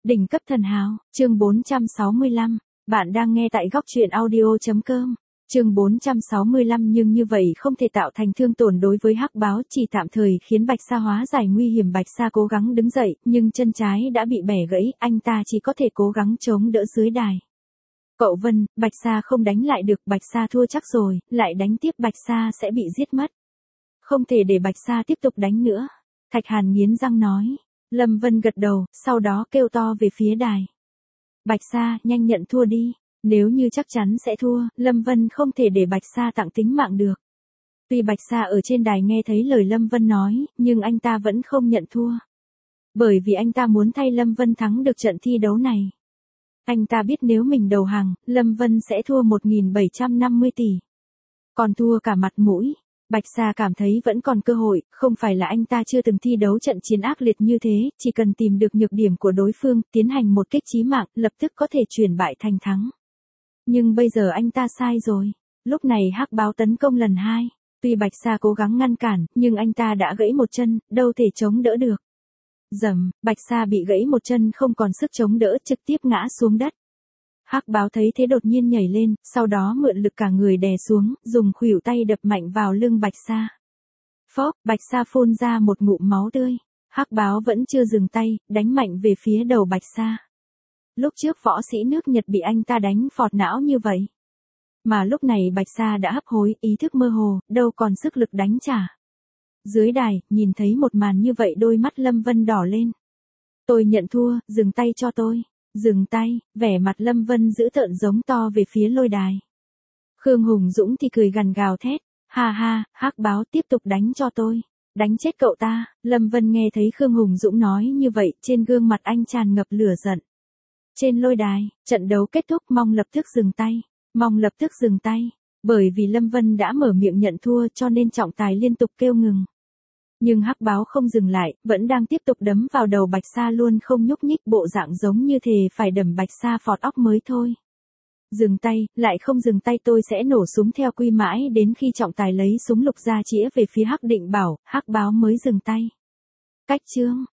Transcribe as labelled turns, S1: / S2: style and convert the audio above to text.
S1: Đỉnh cấp thần hào, chương 465. Bạn đang nghe tại góc truyện audio.com. Chương 465 nhưng như vậy không thể tạo thành thương tổn đối với Hắc Báo, chỉ tạm thời khiến Bạch Sa hóa giải nguy hiểm. Bạch Sa cố gắng đứng dậy, nhưng chân trái đã bị bẻ gãy, anh ta chỉ có thể cố gắng chống đỡ dưới đài. Cậu Vân, Bạch Sa không đánh lại được, Bạch Sa thua chắc rồi, lại đánh tiếp Bạch Sa sẽ bị giết mất. Không thể để Bạch Sa tiếp tục đánh nữa. Thạch Hàn nghiến răng nói. Lâm Vân gật đầu, sau đó kêu to về phía đài. Bạch Sa, nhanh nhận thua đi. Nếu như chắc chắn sẽ thua, Lâm Vân không thể để Bạch Sa tặng tính mạng được. Tuy Bạch Sa ở trên đài nghe thấy lời Lâm Vân nói, nhưng anh ta vẫn không nhận thua. Bởi vì anh ta muốn thay Lâm Vân thắng được trận thi đấu này. Anh ta biết nếu mình đầu hàng, Lâm Vân sẽ thua 1.750 tỷ. Còn thua cả mặt mũi. Bạch Sa cảm thấy vẫn còn cơ hội, không phải là anh ta chưa từng thi đấu trận chiến ác liệt như thế, chỉ cần tìm được nhược điểm của đối phương, tiến hành một kích chí mạng, lập tức có thể chuyển bại thành thắng. Nhưng bây giờ anh ta sai rồi. Lúc này Hắc Báo tấn công lần 2. Tuy Bạch Sa cố gắng ngăn cản, nhưng anh ta đã gãy một chân, đâu thể chống đỡ được. Rầm, Bạch Sa bị gãy một chân không còn sức chống đỡ, trực tiếp ngã xuống đất. Hắc Báo thấy thế đột nhiên nhảy lên, sau đó mượn lực cả người đè xuống, dùng khuỷu tay đập mạnh vào lưng Bạch Sa. Phốc, Bạch Sa phun ra một ngụm máu tươi. Hắc Báo vẫn chưa dừng tay, đánh mạnh về phía đầu Bạch Sa. Lúc trước võ sĩ nước Nhật bị anh ta đánh phọt não như vậy. Mà lúc này Bạch Sa đã hấp hối, ý thức mơ hồ, đâu còn sức lực đánh trả. Dưới đài, nhìn thấy một màn như vậy đôi mắt Lâm Vân đỏ lên. Tôi nhận thua, dừng tay cho tôi. Dừng tay, vẻ mặt Lâm Vân dữ tợn giống to về phía lôi đài. Khương Hùng Dũng thì cười gằn gào thét. Ha ha, Hắc Báo tiếp tục đánh cho tôi. Đánh chết cậu ta. Lâm Vân nghe thấy Khương Hùng Dũng nói như vậy, trên gương mặt anh tràn ngập lửa giận. Trên lôi đài, trận đấu kết thúc, mong lập tức dừng tay. Mong lập tức dừng tay. Bởi vì Lâm Vân đã mở miệng nhận thua cho nên trọng tài liên tục kêu ngừng. Nhưng Hắc Báo không dừng lại, vẫn đang tiếp tục đấm vào đầu Bạch Sa luôn không nhúc nhích, bộ dạng giống như thề phải đầm Bạch Sa phọt óc mới thôi. Dừng tay, lại không dừng tay tôi sẽ nổ súng theo quy mãi đến khi trọng tài lấy súng lục ra chĩa về phía Hắc Định Bảo, Hắc Báo mới dừng tay. Cách chương.